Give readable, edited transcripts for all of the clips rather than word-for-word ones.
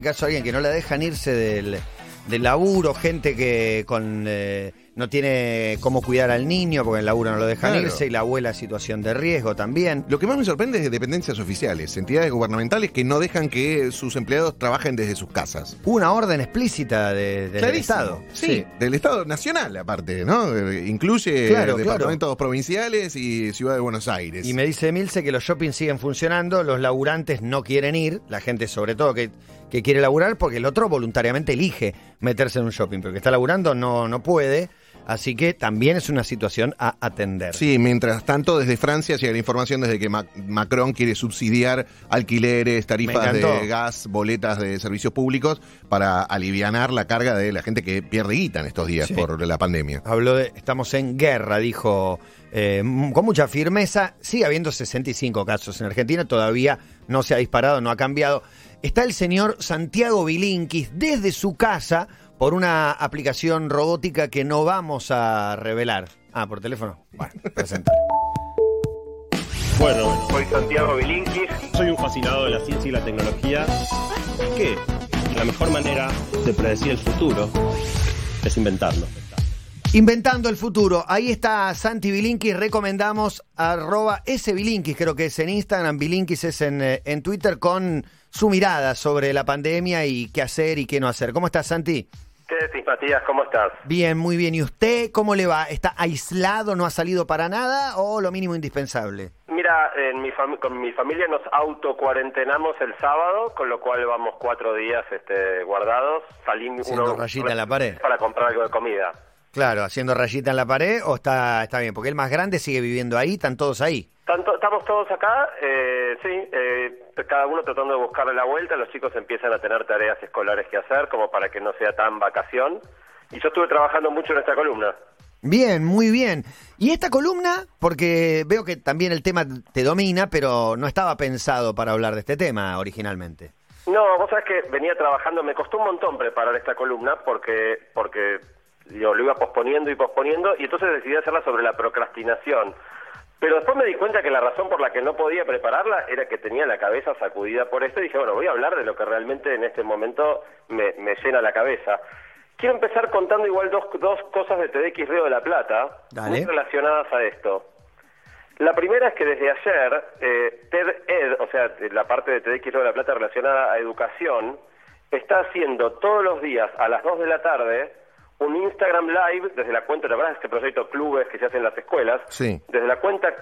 Caso alguien que no la dejan irse del laburo, gente que no tiene cómo cuidar al niño porque el laburo no lo dejan irse, y la abuela en situación de riesgo también. Lo que más me sorprende es dependencias oficiales, entidades gubernamentales que no dejan que sus empleados trabajen desde sus casas. Una orden explícita del Estado. Sí, del Estado nacional aparte, ¿no? Incluye departamentos provinciales y Ciudad de Buenos Aires. Y me dice Emilce que los shoppings siguen funcionando, los laburantes no quieren ir, la gente sobre todo que quiere laburar, porque el otro voluntariamente elige meterse en un shopping, pero que está laburando no puede. Así que también es una situación a atender. Sí, mientras tanto, desde Francia llega la información desde que Macron quiere subsidiar alquileres, tarifas de gas, boletas de servicios públicos para alivianar la carga de la gente que pierde guita en estos días por la pandemia. Habló de estamos en guerra, dijo con mucha firmeza. Sigue habiendo 65 casos en Argentina, todavía no se ha disparado, no ha cambiado. Está el señor Santiago Bilinkis desde su casa por una aplicación robótica que no vamos a revelar. ¿Por teléfono? Bueno, presenta. Bueno, soy Santiago Bilinkis. Soy un fascinado de la ciencia y la tecnología. Que la mejor manera de predecir el futuro es inventarlo. Inventando el futuro. Ahí está Santi Bilinkis. Recomendamos @sbilinkis, creo que es en Instagram. Bilinkis es en Twitter, con su mirada sobre la pandemia y qué hacer y qué no hacer. ¿Cómo estás, Santi? ¿Qué decís, Matías? ¿Cómo estás? Bien, muy bien. ¿Y usted cómo le va? ¿Está aislado, no ha salido para nada o lo mínimo indispensable? Mira, con mi familia nos autocuarentenamos el sábado, con lo cual vamos 4 días guardados. Salimos haciendo rayita en la pared para comprar algo de comida. Claro, haciendo rayita en la pared, o está bien, porque el más grande sigue viviendo ahí, están todos ahí. Estamos todos acá, cada uno tratando de buscarle la vuelta. Los chicos empiezan a tener tareas escolares que hacer, como para que no sea tan vacación. Y yo estuve trabajando mucho en esta columna. Bien, muy bien. ¿Y esta columna? Porque veo que también el tema te domina, pero no estaba pensado para hablar de este tema originalmente. No, vos sabés que venía trabajando, me costó un montón preparar esta columna porque yo lo iba posponiendo, y entonces decidí hacerla sobre la procrastinación. Pero después me di cuenta que la razón por la que no podía prepararla era que tenía la cabeza sacudida por esto, y dije, bueno, voy a hablar de lo que realmente en este momento me llena la cabeza. Quiero empezar contando igual dos cosas de TEDx Río de la Plata, muy relacionadas a esto. La primera es que desde ayer, TED-Ed, o sea, la parte de TEDx Río de la Plata relacionada a educación, está haciendo todos los días a las 2 de la tarde un Instagram Live desde la cuenta, ¿te acuerdas de este proyecto Clubes que se hace en las escuelas? Sí. Desde la cuenta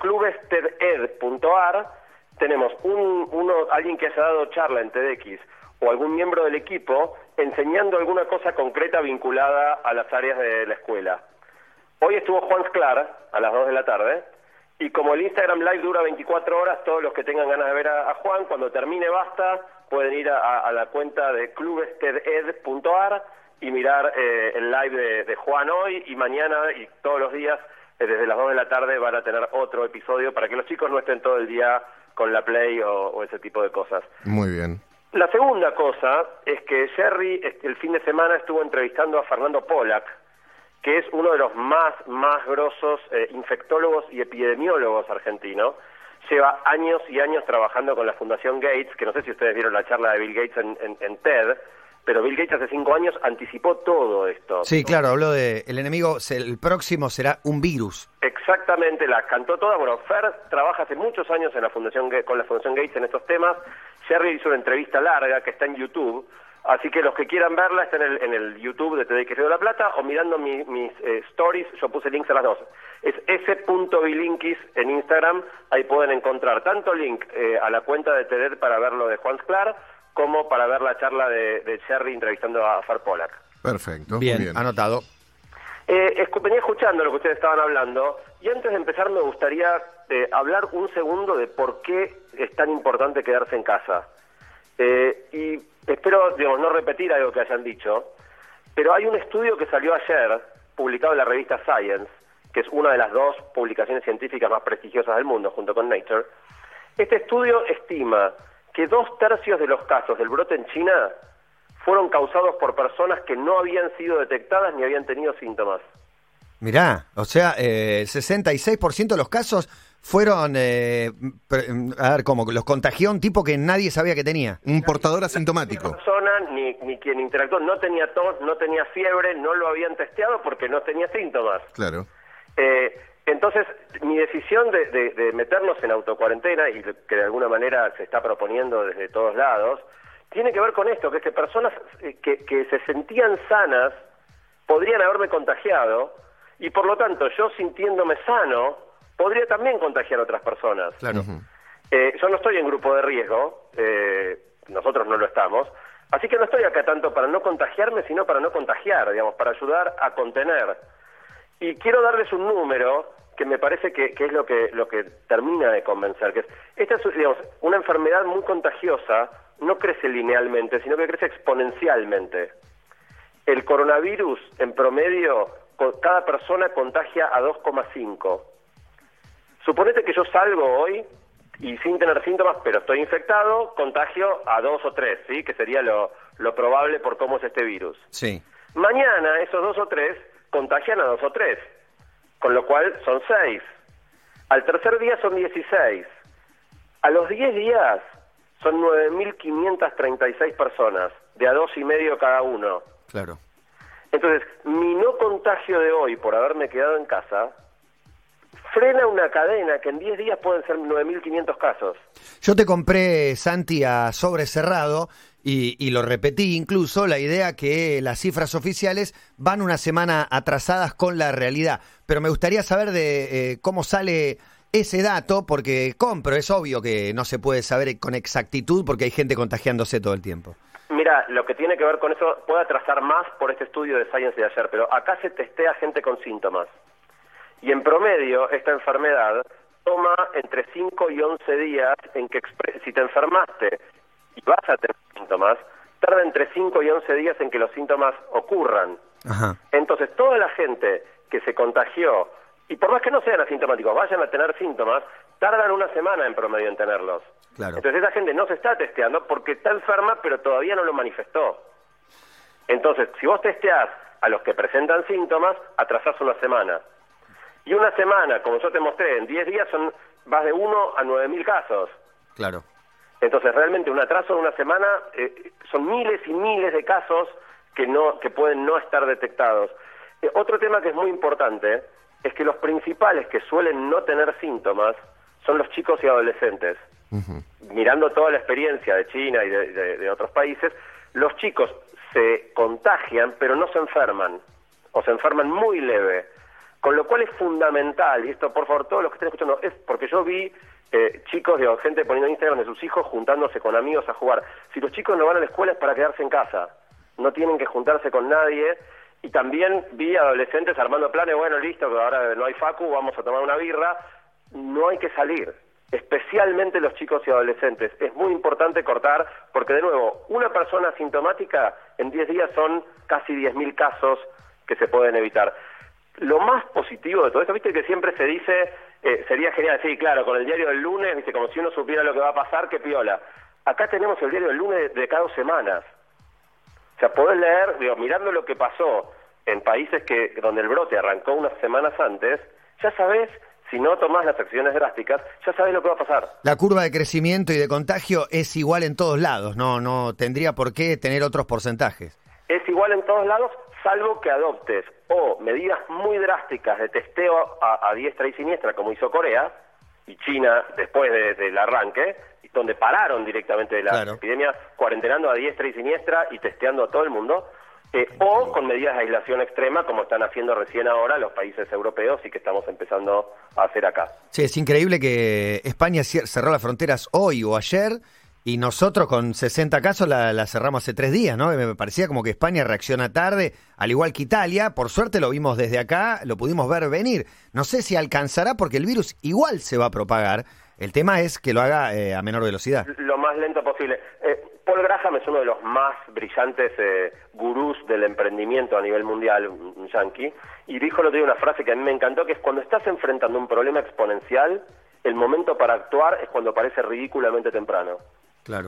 clubested.ar tenemos alguien que haya dado charla en TEDx o algún miembro del equipo enseñando alguna cosa concreta vinculada a las áreas de la escuela. Hoy estuvo Juan Sclar a las 2 de la tarde, y como el Instagram Live dura 24 horas, todos los que tengan ganas de ver a Juan, cuando termine basta, pueden ir a la cuenta de clubested.ar y mirar el live de Juan hoy, y mañana y todos los días desde las 2 de la tarde van a tener otro episodio para que los chicos no estén todo el día con la Play o ese tipo de cosas. Muy bien. La segunda cosa es que Jerry el fin de semana estuvo entrevistando a Fernando Pollack, que es uno de los más grosos infectólogos y epidemiólogos argentinos. Lleva años y años trabajando con la Fundación Gates, que no sé si ustedes vieron la charla de Bill Gates en TED, pero Bill Gates hace 5 años anticipó todo esto. Sí, claro, habló de el enemigo, el próximo será un virus. Exactamente, la cantó toda. Bueno, Fer trabaja hace muchos años con la Fundación Gates en estos temas. Jerry hizo una entrevista larga que está en YouTube, así que los que quieran verla están en el YouTube de TEDx Río de la Plata, o mirando mis stories. Yo puse links a las dos. Es s.bilinkis en Instagram, ahí pueden encontrar tanto link a la cuenta de TED para ver lo de Juan Sclar, como para ver la charla de Jerry entrevistando a Fer Pollack. Perfecto, bien, anotado. Venía escuchando lo que ustedes estaban hablando, y antes de empezar me gustaría hablar un segundo de por qué es tan importante quedarse en casa. Y espero, no repetir algo que hayan dicho, pero hay un estudio que salió ayer, publicado en la revista Science, que es una de las 2 publicaciones científicas más prestigiosas del mundo, junto con Nature. Este estudio estima que 2/3 de los casos del brote en China fueron causados por personas que no habían sido detectadas ni habían tenido síntomas. Mirá, o sea, el 66% de los casos fueron, a ver, como los contagió un tipo que nadie sabía que tenía. Un portador asintomático. La persona, ni quien interactuó, no tenía tos, no tenía fiebre, no lo habían testeado porque no tenía síntomas. Claro. Entonces, mi decisión de meternos en autocuarentena, y que de alguna manera se está proponiendo desde todos lados, tiene que ver con esto, que es que personas que se sentían sanas podrían haberme contagiado, y por lo tanto, yo sintiéndome sano, podría también contagiar a otras personas. Claro. Yo no estoy en grupo de riesgo, nosotros no lo estamos, así que no estoy acá tanto para no contagiarme, sino para no contagiar, digamos, para ayudar a contener. Y quiero darles un número que me parece que es lo que termina de convencer, que es, esta es, digamos, una enfermedad muy contagiosa, no crece linealmente, sino que crece exponencialmente. El coronavirus, en promedio, cada persona contagia a 2,5. Suponete que yo salgo hoy y sin tener síntomas, pero estoy infectado, contagio a 2 o 3, ¿sí? Que sería lo probable por cómo es este virus. Sí. Mañana esos 2 o 3 contagian a 2 o 3, con lo cual son 6. Al tercer día son 16. A los 10 días son 9.536 personas, de a 2,5 cada uno. Claro. Entonces, mi no contagio de hoy por haberme quedado en casa frena una cadena que en 10 días pueden ser 9.500 casos. Yo te compré, Santi, a sobre cerrado y lo repetí incluso, la idea que las cifras oficiales van una semana atrasadas con la realidad. Pero me gustaría saber de cómo sale ese dato, porque compro, es obvio que no se puede saber con exactitud porque hay gente contagiándose todo el tiempo. Mira, lo que tiene que ver con eso puede atrasar más por este estudio de Science de ayer, pero acá se testea gente con síntomas. Y en promedio, esta enfermedad toma entre 5 y 11 días en que si te enfermaste y vas a tener síntomas, tarda entre 5 y 11 días en que los síntomas ocurran. Ajá. Entonces, toda la gente que se contagió, y por más que no sean asintomáticos, vayan a tener síntomas, tardan una semana en promedio en tenerlos. Claro. Entonces, esa gente no se está testeando porque está enferma, pero todavía no lo manifestó. Entonces, si vos testeás a los que presentan síntomas, atrasás una semana. Y una semana, como yo te mostré, en 10 días vas de 1 a 9.000 casos. Claro. Entonces, realmente un atraso de una semana son miles y miles de casos que pueden no estar detectados. Otro tema que es muy importante es que los principales que suelen no tener síntomas son los chicos y adolescentes. Uh-huh. Mirando toda la experiencia de China y de otros países, los chicos se contagian pero no se enferman, o se enferman muy leve. Con lo cual es fundamental, y esto por favor todos los que estén escuchando, es porque yo vi chicos, gente poniendo en Instagram de sus hijos juntándose con amigos a jugar. Si los chicos no van a la escuela es para quedarse en casa, no tienen que juntarse con nadie. Y también vi adolescentes armando planes, bueno, listo, ahora no hay facu, vamos a tomar una birra. No hay que salir, especialmente los chicos y adolescentes. Es muy importante cortar, porque de nuevo, una persona asintomática en 10 días son casi 10.000 casos que se pueden evitar. Lo más positivo de todo esto, viste que siempre se dice, sería genial, sí, claro, con el diario del lunes, viste, como si uno supiera lo que va a pasar, qué piola. Acá tenemos el diario del lunes de cada 2 semanas. O sea, podés leer, mirando lo que pasó en países donde el brote arrancó unas semanas antes, ya sabés, si no tomás las acciones drásticas, ya sabés lo que va a pasar. La curva de crecimiento y de contagio es igual en todos lados, no tendría por qué tener otros porcentajes. Es igual en todos lados, salvo que adoptes o medidas muy drásticas de testeo a diestra y siniestra, como hizo Corea y China después del arranque, donde pararon directamente de la epidemia, cuarentenando a diestra y siniestra y testeando a todo el mundo, o con medidas de aislación extrema, como están haciendo recién ahora los países europeos y que estamos empezando a hacer acá. Sí, es increíble que España cerró las fronteras hoy o ayer, y nosotros con 60 casos la cerramos hace 3 días, ¿no? Me parecía como que España reacciona tarde, al igual que Italia. Por suerte lo vimos desde acá, lo pudimos ver venir. No sé si alcanzará porque el virus igual se va a propagar. El tema es que lo haga a menor velocidad. Lo más lento posible. Paul Graham es uno de los más brillantes gurús del emprendimiento a nivel mundial, un yanqui, y dijo el otro día una frase que a mí me encantó, que es: cuando estás enfrentando un problema exponencial, el momento para actuar es cuando parece ridículamente temprano. Claro.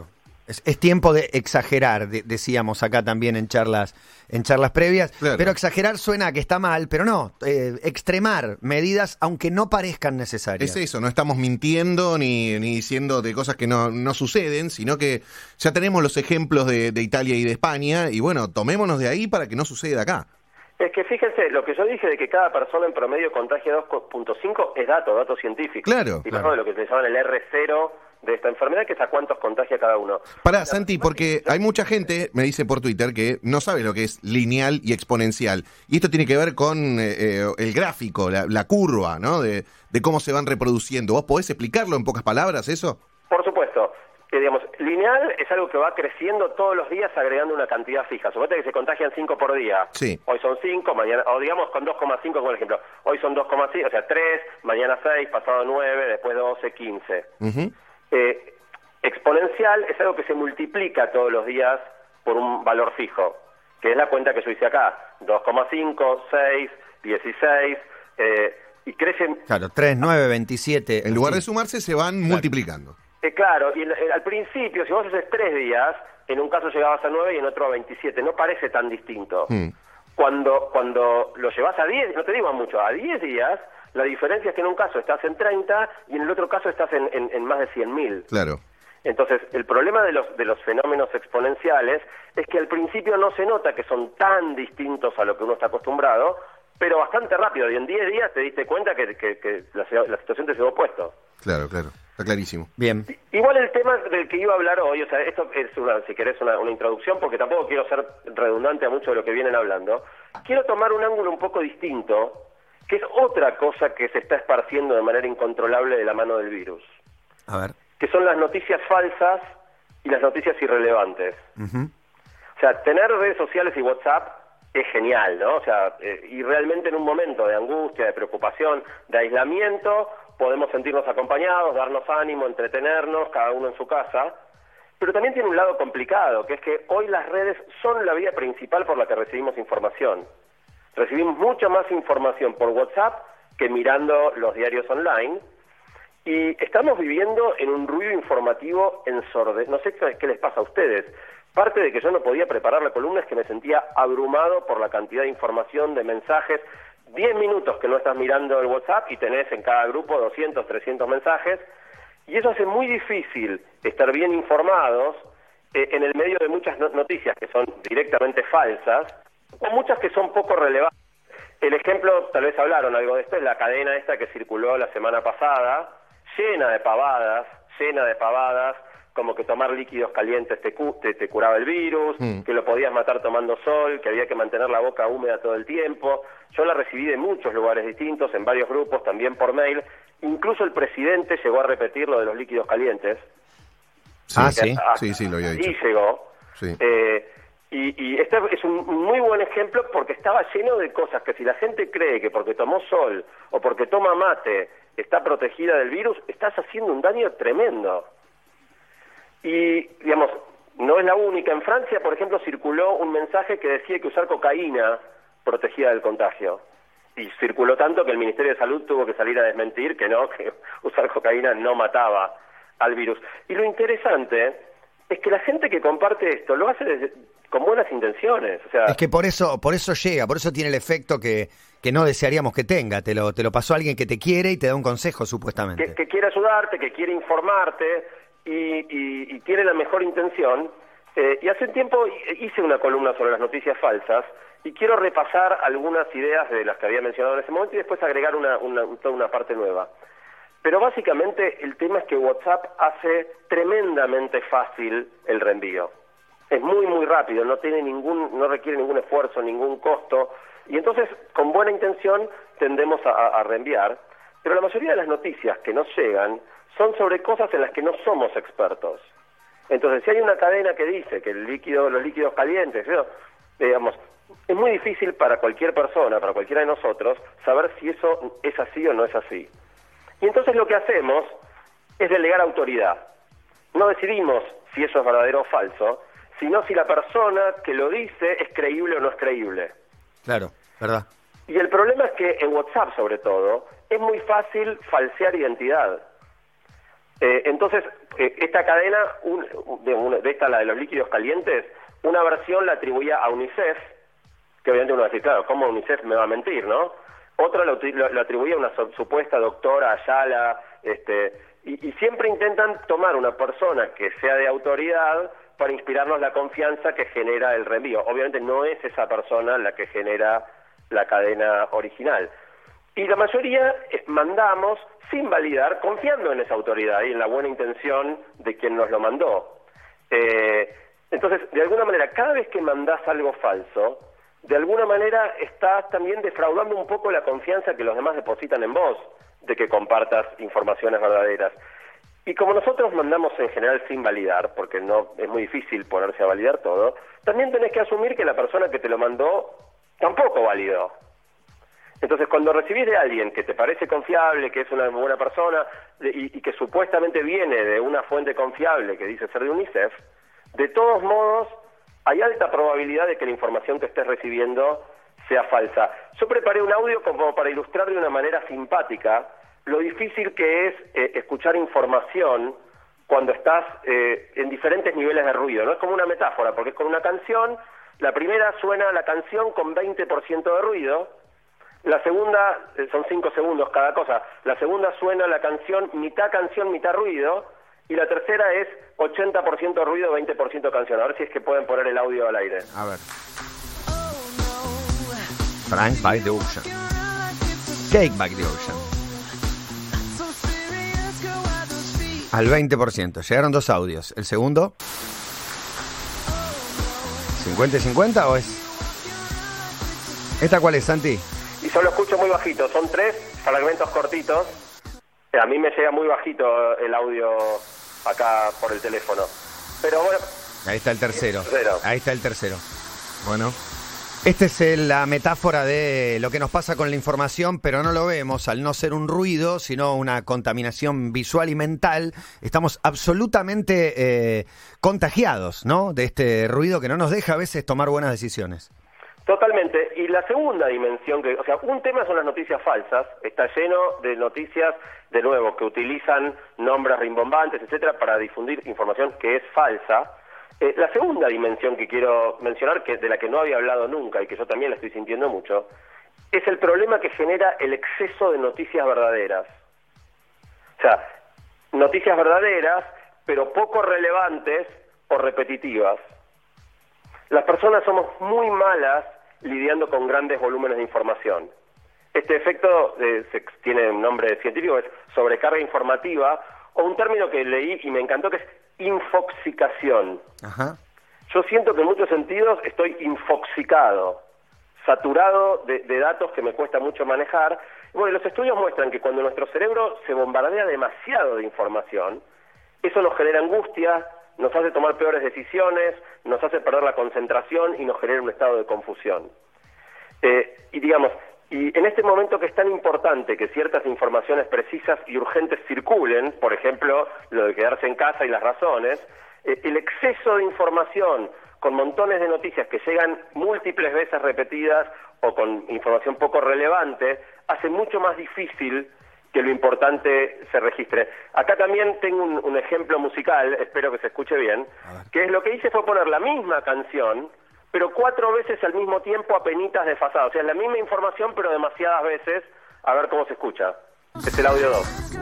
Es tiempo de exagerar, decíamos acá también en charlas previas, claro. Pero exagerar suena a que está mal, pero no, extremar medidas aunque no parezcan necesarias. Es eso, no estamos mintiendo ni diciendo de cosas que no suceden, sino que ya tenemos los ejemplos de Italia y de España, y bueno, tomémonos de ahí para que no suceda acá. Es que fíjense, lo que yo dije de que cada persona en promedio contagia 2.5 es dato científico. Claro, y claro. de lo que se llama el R0 de esta enfermedad, que es a cuántos contagia cada uno. Pará, Santi, porque hay mucha gente, me dice por Twitter, que no sabe lo que es lineal y exponencial. Y esto tiene que ver con el gráfico, la curva, ¿no? De cómo se van reproduciendo. ¿Vos podés explicarlo en pocas palabras, eso? Por supuesto. Digamos, lineal es algo que va creciendo todos los días agregando una cantidad fija. Suponete que se contagian 5 por día. Sí. Hoy son 5, mañana, o digamos con 2,5 como ejemplo. Hoy son 2,5, o sea, 3, mañana 6, pasado 9, después 12, 15. Uh-huh. Exponencial es algo que se multiplica todos los días por un valor fijo, que es la cuenta que yo hice acá. 2,5, 6, 16, y crecen... Claro, 3, 9, 27. En lugar de sumarse, se van multiplicando. Claro, y al principio, si vos haces 3 días, en un caso llegabas a 9 y en otro a 27, no parece tan distinto. Cuando lo llevas a 10, no te digo a mucho, a 10 días, la diferencia es que en un caso estás en 30 y en el otro caso estás en más de 100.000. Claro. Entonces, el problema de los fenómenos exponenciales es que al principio no se nota que son tan distintos a lo que uno está acostumbrado, pero bastante rápido, y en 10 días te diste cuenta que la situación te llevó opuesto. Claro, está clarísimo. Bien. Igual el tema del que iba a hablar hoy, o sea, esto es si querés una introducción, porque tampoco quiero ser redundante a mucho de lo que vienen hablando. Quiero tomar un ángulo un poco distinto, que es otra cosa que se está esparciendo de manera incontrolable de la mano del virus. A ver. Que son las noticias falsas y las noticias irrelevantes. Uh-huh. O sea, tener redes sociales y WhatsApp es genial, ¿no? O sea, y realmente en un momento de angustia, de preocupación, de aislamiento, podemos sentirnos acompañados, darnos ánimo, entretenernos, cada uno en su casa. Pero también tiene un lado complicado, que es que hoy las redes son la vía principal por la que recibimos información. Recibimos mucha más información por WhatsApp que mirando los diarios online. Y estamos viviendo en un ruido informativo ensordecedor. No sé qué les pasa a ustedes. Parte de que yo no podía preparar la columna es que me sentía abrumado por la cantidad de información, de mensajes. 10 minutos que no estás mirando el WhatsApp y tenés en cada grupo 200, 300 mensajes. Y eso hace muy difícil estar bien informados en el medio de muchas noticias que son directamente falsas o muchas que son poco relevantes. El ejemplo, tal vez hablaron algo de esto, es la cadena esta que circuló la semana pasada, llena de pavadas, como que tomar líquidos calientes te curaba el virus, que lo podías matar tomando sol, que había que mantener la boca húmeda todo el tiempo. Yo la recibí de muchos lugares distintos, en varios grupos, también por mail. Incluso el presidente llegó a repetir lo de los líquidos calientes. Sí, sí, lo había dicho. Y llegó. Sí. Y este es un muy buen ejemplo porque estaba lleno de cosas que si la gente cree que porque tomó sol o porque toma mate está protegida del virus, estás haciendo un daño tremendo. Y, digamos, no es la única. En Francia, por ejemplo, circuló un mensaje que decía que usar cocaína protegía del contagio. Y circuló tanto que el Ministerio de Salud tuvo que salir a desmentir que usar cocaína no mataba al virus. Y lo interesante es que la gente que comparte esto lo hace con buenas intenciones. O sea, es que por eso llega, por eso tiene el efecto que no desearíamos que tenga. Te lo pasó alguien que te quiere y te da un consejo, supuestamente. Que quiere ayudarte, que quiere informarte y tiene la mejor intención. Y hace un tiempo hice una columna sobre las noticias falsas y quiero repasar algunas ideas de las que había mencionado en ese momento y después agregar toda una parte nueva. Pero básicamente el tema es que WhatsApp hace tremendamente fácil el reenvío. Es muy, muy rápido, no requiere ningún esfuerzo, ningún costo, y entonces con buena intención tendemos a reenviar, pero la mayoría de las noticias que nos llegan son sobre cosas en las que no somos expertos. Entonces, si hay una cadena que dice que los líquidos calientes, digamos, es muy difícil para cualquier persona, para cualquiera de nosotros, saber si eso es así o no es así. Y entonces lo que hacemos es delegar autoridad. No decidimos si eso es verdadero o falso, sino si la persona que lo dice es creíble o no es creíble. Claro, verdad. Y el problema es que en WhatsApp, sobre todo, es muy fácil falsear identidad. Entonces, esta cadena, de esta, la de los líquidos calientes, una versión la atribuía a UNICEF, que obviamente uno va a decir, claro, ¿cómo UNICEF me va a mentir, no? Otra lo atribuía a una supuesta doctora Ayala, y siempre intentan tomar una persona que sea de autoridad para inspirarnos la confianza que genera el reenvío. Obviamente no es esa persona la que genera la cadena original. Y la mayoría mandamos sin validar, confiando en esa autoridad y en la buena intención de quien nos lo mandó. Entonces, de alguna manera, cada vez que mandás algo falso, de alguna manera estás también defraudando un poco la confianza que los demás depositan en vos, de que compartas informaciones verdaderas. Y como nosotros mandamos en general sin validar, porque no es muy difícil ponerse a validar todo, también tenés que asumir que la persona que te lo mandó tampoco validó. Entonces, cuando recibís de alguien que te parece confiable, que es una buena persona y que supuestamente viene de una fuente confiable que dice ser de UNICEF, de todos modos hay alta probabilidad de que la información que estés recibiendo sea falsa. Yo preparé un audio como para ilustrar de una manera simpática lo difícil que es escuchar información cuando estás en diferentes niveles de ruido. No es como una metáfora, porque es con una canción. La primera suena la canción con 20% de ruido. La segunda, son 5 segundos cada cosa. La segunda suena la canción, mitad ruido. Y la tercera es 80% ruido, 20% canción. A ver si es que pueden poner el audio al aire. A ver. Frank by the Ocean. Cake by the Ocean. Al 20%. Llegaron 2 audios. ¿El segundo? ¿50 y 50 o es...? ¿Esta cuál es, Santi? Y yo lo escucho muy bajito. Son 3 fragmentos cortitos. A mí me llega muy bajito el audio acá por el teléfono. Pero bueno... Ahí está el tercero. Ahí está el tercero. Bueno... Esta es la metáfora de lo que nos pasa con la información, pero no lo vemos al no ser un ruido, sino una contaminación visual y mental. Estamos absolutamente contagiados, ¿no? De este ruido que no nos deja a veces tomar buenas decisiones. Totalmente. Y la segunda dimensión, o sea, un tema son las noticias falsas. Está lleno de noticias, de nuevo, que utilizan nombres rimbombantes, etcétera, para difundir información que es falsa. La segunda dimensión que quiero mencionar, que de la que no había hablado nunca y que yo también la estoy sintiendo mucho, es el problema que genera el exceso de noticias verdaderas. O sea, noticias verdaderas, pero poco relevantes o repetitivas. Las personas somos muy malas lidiando con grandes volúmenes de información. Este efecto tiene un nombre científico, es sobrecarga informativa, o un término que leí y me encantó, que es infoxicación. Ajá. Yo siento que en muchos sentidos estoy infoxicado, saturado de datos que me cuesta mucho manejar. Bueno, los estudios muestran que cuando nuestro cerebro se bombardea demasiado de información, eso nos genera angustia, nos hace tomar peores decisiones, nos hace perder la concentración y nos genera un estado de confusión. Y en este momento que es tan importante que ciertas informaciones precisas y urgentes circulen, por ejemplo, lo de quedarse en casa y las razones, el exceso de información con montones de noticias que llegan múltiples veces repetidas o con información poco relevante, hace mucho más difícil que lo importante se registre. Acá también tengo un ejemplo musical, espero que se escuche bien, que es lo que hice fue poner la misma canción, pero 4 veces al mismo tiempo apenitas desfasado. O sea, es la misma información, pero demasiadas veces. A ver cómo se escucha. Es el audio 2.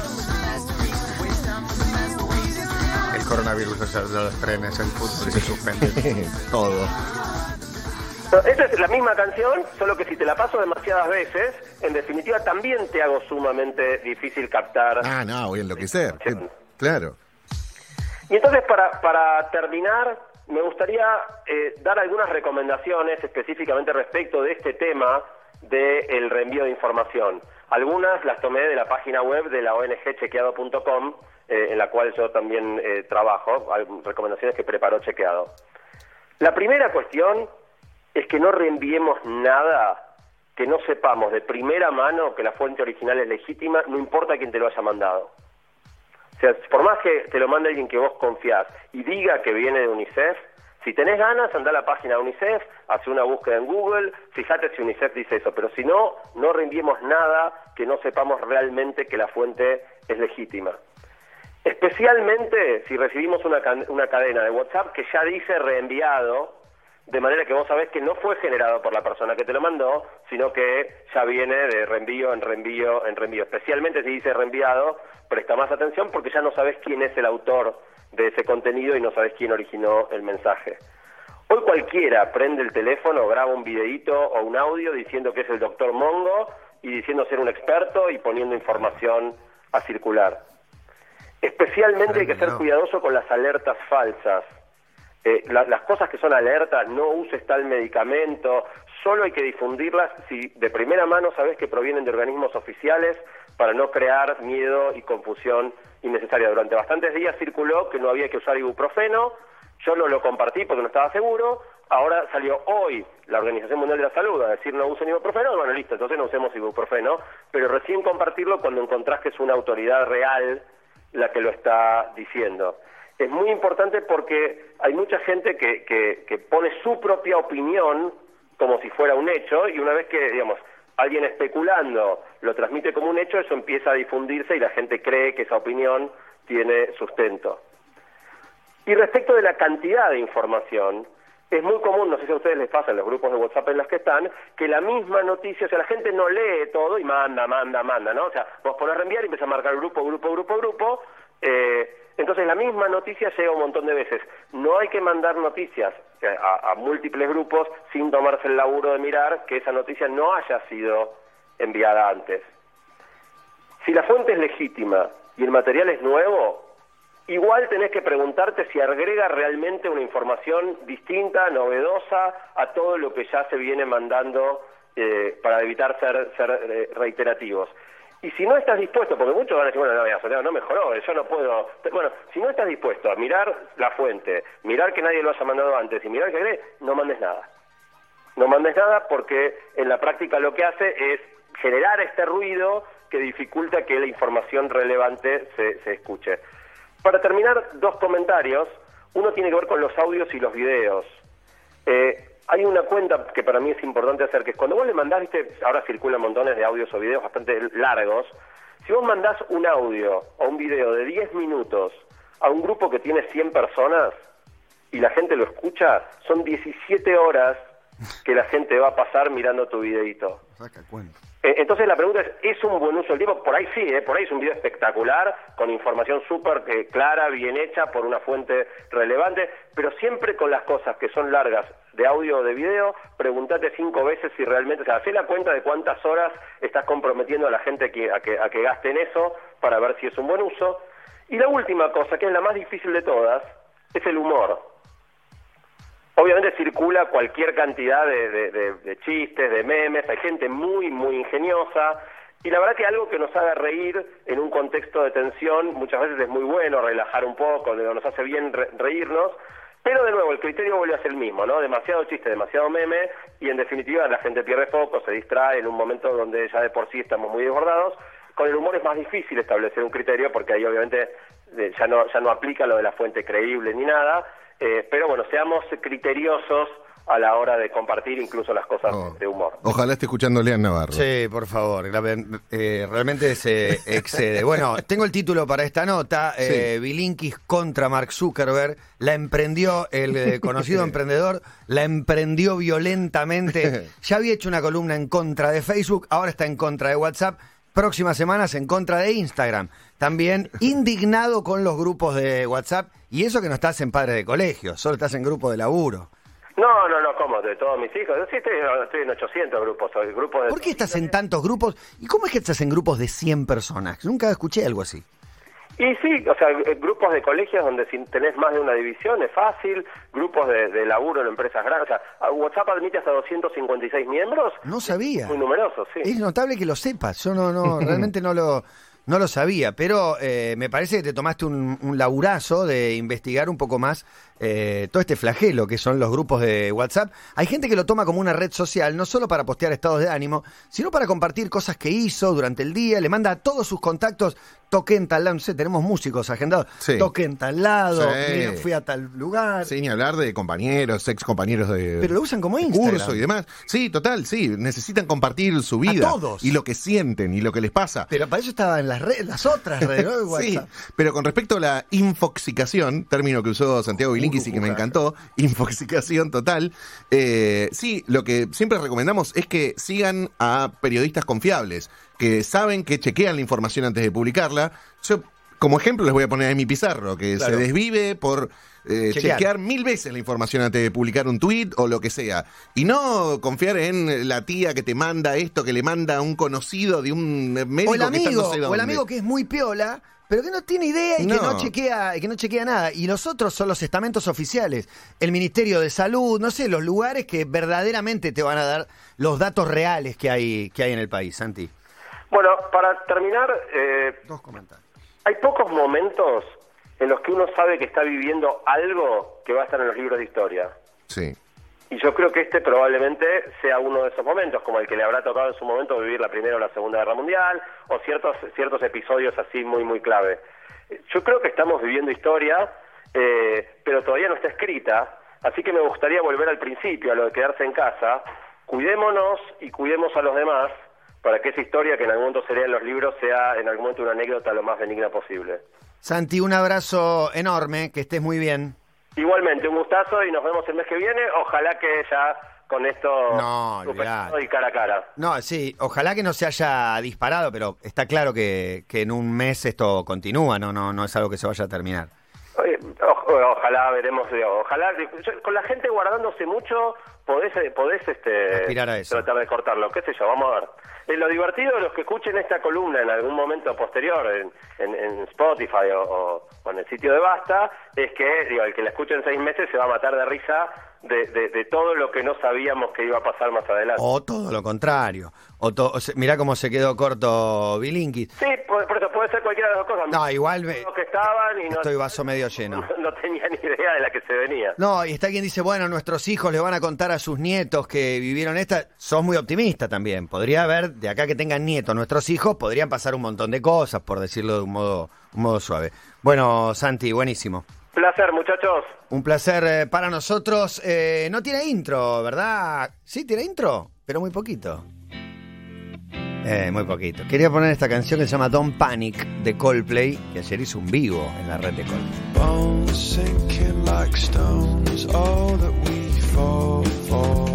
El coronavirus, los trenes, el fútbol se suspende. Todo. Esta es la misma canción, solo que si te la paso demasiadas veces, en definitiva también te hago sumamente difícil captar. Ah, no, voy a enloquecer. Claro. Y entonces, para terminar, me gustaría dar algunas recomendaciones específicamente respecto de este tema del reenvío de información. Algunas las tomé de la página web de la ONG chequeado.com, en la cual yo también trabajo, hay recomendaciones que preparó Chequeado. La primera cuestión es que no reenviemos nada que no sepamos de primera mano que la fuente original es legítima, no importa quién te lo haya mandado. O sea, por más que te lo mande alguien que vos confiás y diga que viene de UNICEF, si tenés ganas, andá a la página de UNICEF, hace una búsqueda en Google, fíjate si UNICEF dice eso, pero si no, no reenviemos nada que no sepamos realmente que la fuente es legítima. Especialmente si recibimos una cadena de WhatsApp que ya dice reenviado, de manera que vos sabés que no fue generado por la persona que te lo mandó, sino que ya viene de reenvío en reenvío en reenvío. Especialmente si dice reenviado, presta más atención porque ya no sabés quién es el autor de ese contenido y no sabés quién originó el mensaje. Hoy cualquiera prende el teléfono, graba un videíto o un audio diciendo que es el doctor Mongo y diciendo ser un experto y poniendo información a circular. Especialmente hay que ser cuidadoso con las alertas falsas. Las cosas que son alertas, no uses tal medicamento, solo hay que difundirlas si de primera mano sabes que provienen de organismos oficiales para no crear miedo y confusión innecesaria. Durante bastantes días circuló que no había que usar ibuprofeno, yo no lo compartí porque no estaba seguro, ahora salió hoy la Organización Mundial de la Salud a decir no usen ibuprofeno, bueno listo, entonces no usemos ibuprofeno, pero recién compartirlo cuando encontrás que es una autoridad real la que lo está diciendo. Es muy importante porque hay mucha gente que pone su propia opinión como si fuera un hecho y una vez que, digamos, alguien especulando lo transmite como un hecho, eso empieza a difundirse y la gente cree que esa opinión tiene sustento. Y respecto de la cantidad de información, es muy común, no sé si a ustedes les pasa en los grupos de WhatsApp en los que están, que la misma noticia, o sea, la gente no lee todo y manda, ¿no? O sea, vos ponés reenviar y empiezas a marcar grupo, entonces la misma noticia llega un montón de veces. No hay que mandar noticias a múltiples grupos sin tomarse el laburo de mirar que esa noticia no haya sido enviada antes. Si la fuente es legítima y el material es nuevo, igual tenés que preguntarte si agrega realmente una información distinta, novedosa, a todo lo que ya se viene mandando para evitar ser reiterativos. Y si no estás dispuesto, porque muchos van a decir, bueno, no mejoró, yo no puedo... Bueno, si no estás dispuesto a mirar la fuente, mirar que nadie lo haya mandado antes y mirar que agregue, no mandes nada. No mandes nada porque en la práctica lo que hace es generar este ruido que dificulta que la información relevante se escuche. Para terminar, 2 comentarios. Uno tiene que ver con los audios y los videos. Hay una cuenta que para mí es importante hacer, que es cuando vos le mandás, viste, ahora circulan montones de audios o videos bastante largos, si vos mandás un audio o un video de 10 minutos a un grupo que tiene 100 personas y la gente lo escucha, son 17 horas que la gente va a pasar mirando tu videito. Saca cuenta. Entonces la pregunta ¿es un buen uso del tiempo? Por ahí sí, por ahí es un video espectacular, con información súper clara, bien hecha, por una fuente relevante, pero siempre con las cosas que son largas, de audio o de video, pregúntate 5 veces si realmente, o sea, hacé la cuenta de cuántas horas estás comprometiendo a la gente a que gaste en eso, para ver si es un buen uso. Y la última cosa, que es la más difícil de todas, es el humor. Obviamente circula cualquier cantidad de chistes, de memes, hay gente muy, muy ingeniosa, y la verdad que algo que nos haga reír en un contexto de tensión muchas veces es muy bueno, relajar un poco, nos hace bien reírnos, pero de nuevo el criterio vuelve a ser el mismo, ¿no? Demasiado chiste, demasiado meme, y en definitiva la gente pierde foco, se distrae en un momento donde ya de por sí estamos muy desbordados. Con el humor es más difícil establecer un criterio porque ahí obviamente ya no aplica lo de la fuente creíble ni nada. Pero bueno, seamos criteriosos a la hora de compartir incluso las cosas de humor. Ojalá esté escuchando Lean Navarro. Sí, por favor, realmente se excede. Bueno, tengo el título para esta nota, Bilinkis contra Mark Zuckerberg, la emprendió, el conocido emprendedor, la emprendió violentamente, ya había hecho una columna en contra de Facebook, ahora está en contra de WhatsApp, próximas semanas en contra de Instagram, también indignado con los grupos de WhatsApp, y eso que no estás en padres de colegio, solo estás en grupo de laburo. No, ¿cómo? De todos mis hijos. Sí, estoy en 800 grupos. ¿Por qué estás en tantos grupos? ¿Y cómo es que estás en grupos de 100 personas? Nunca escuché algo así. Y sí, o sea, grupos de colegios donde si tenés más de una división es fácil, grupos de laburo en empresas grandes. O sea, WhatsApp admite hasta 256 miembros. No sabía. Muy numeroso, sí. Es notable que lo sepas. Yo no realmente no lo sabía, pero me parece que te tomaste un laburazo de investigar un poco más todo este flagelo que son los grupos de WhatsApp. Hay gente que lo toma como una red social, no solo para postear estados de ánimo, sino para compartir cosas que hizo durante el día. Le manda a todos sus contactos, toqué en tal lado, no sé, tenemos músicos agendados, toqué en tal lado, mira, fui a tal lugar. Sí, ni hablar de compañeros, ex compañeros de... Pero lo usan como Instagram. Curso y demás. Sí, total, sí. Necesitan compartir su vida. A todos. Y lo que sienten y lo que les pasa. Pero para eso estaba en las redes, las otras redes, ¿no? De WhatsApp. Sí, pero con respecto a la infoxicación, término que usó Santiago Bilinkis y que me encantó, infoxicación total, sí, lo que siempre recomendamos es que sigan a periodistas confiables, que saben que chequean la información antes de publicarla. Yo, como ejemplo, les voy a poner a Emi Pizarro, que se desvive por chequear 1000 veces la información antes de publicar un tweet o lo que sea. Y no confiar en la tía que te manda esto, que le manda a un conocido de un médico o el amigo, que está no sé dónde. O el amigo que es muy piola, pero que no tiene idea y que no chequea nada. Y los otros son los estamentos oficiales, el Ministerio de Salud, no sé, los lugares que verdaderamente te van a dar los datos reales que hay en el país. Santi. Bueno, para terminar, 2 comentarios. Hay pocos momentos en los que uno sabe que está viviendo algo que va a estar en los libros de historia. Sí. Y yo creo que este probablemente sea uno de esos momentos, como el que le habrá tocado en su momento vivir la Primera o la Segunda Guerra Mundial, o ciertos episodios así muy clave. Yo creo que estamos viviendo historia, pero todavía no está escrita, así que me gustaría volver al principio, a lo de quedarse en casa. Cuidémonos y cuidemos a los demás, para que esa historia que en algún momento sería en los libros sea en algún momento una anécdota lo más benigna posible. Santi, un abrazo enorme, que estés muy bien. Igualmente, un gustazo y nos vemos el mes que viene. Ojalá que ya con esto y cara a cara. No, sí, ojalá que no se haya disparado, pero está claro que en un mes esto continúa, no es algo que se vaya a terminar. Ojalá veremos, ojalá con la gente guardándose mucho podés aspirar a eso. Tratar de cortarlo, qué sé yo, vamos a ver. Lo divertido de los que escuchen esta columna en algún momento posterior en Spotify o en el sitio de Basta es que el que la escuche en 6 meses se va a matar de risa de todo lo que no sabíamos que iba a pasar más adelante. O todo lo contrario. Mirá cómo se quedó corto Bilinkis. Sí, por eso puede ser cualquiera de las dos cosas. No, igual que estaban y estoy vaso medio lleno. No tenía ni idea de la que se venía. No, y está quien dice, bueno, nuestros hijos le van a contar a sus nietos que vivieron esta. Sos muy optimista también. Podría haber, de acá que tengan nietos, nuestros hijos, podrían pasar un montón de cosas, por decirlo de un modo suave. Bueno, Santi, buenísimo. Placer, muchachos. Un placer para nosotros. No tiene intro, ¿verdad? Sí, tiene intro, pero muy poquito. Muy poquito. Quería poner esta canción que se llama Don't Panic de Coldplay, que ayer hizo un vivo en la red de Coldplay. Bones sinking like stones, all that we fall for.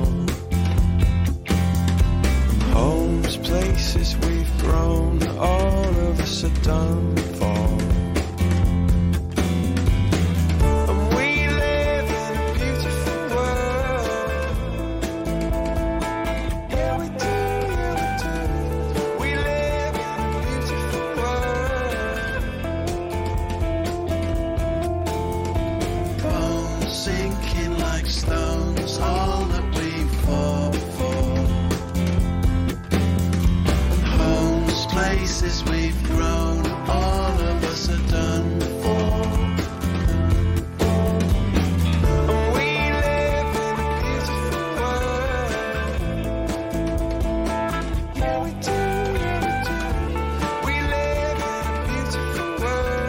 Homes, places we've grown, all of us are done for. We've grown, all of us are done for. And we live in a beautiful world. Yeah, we do, We live in a beautiful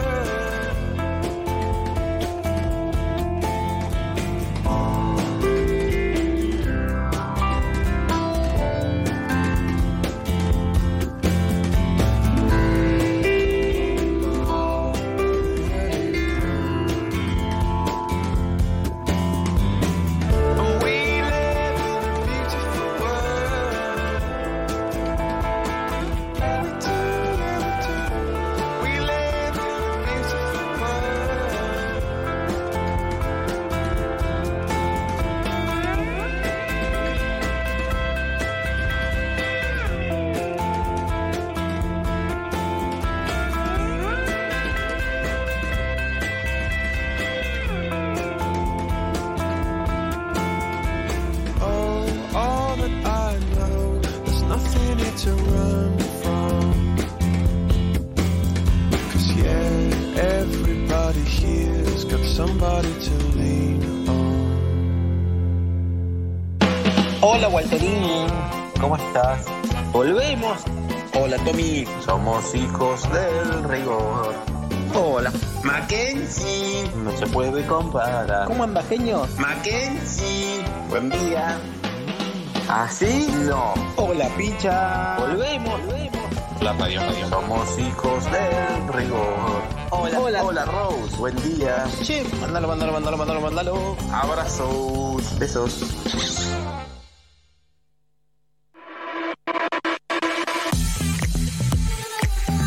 to run from. 'Cause yeah, everybody here's got somebody to lean Hola Walterín, ¿cómo estás? Volvemos. Hola Tommy. Somos hijos del rigor. Hola Mackenzie. No se puede comparar. ¿Cómo andas, genio? Mackenzie, buen día. ¿Así? No. Hola Picha. Volvemos. La radio. Somos hijos del rigor. Hola Rose, buen día. Che, mándalo. Abrazos, besos.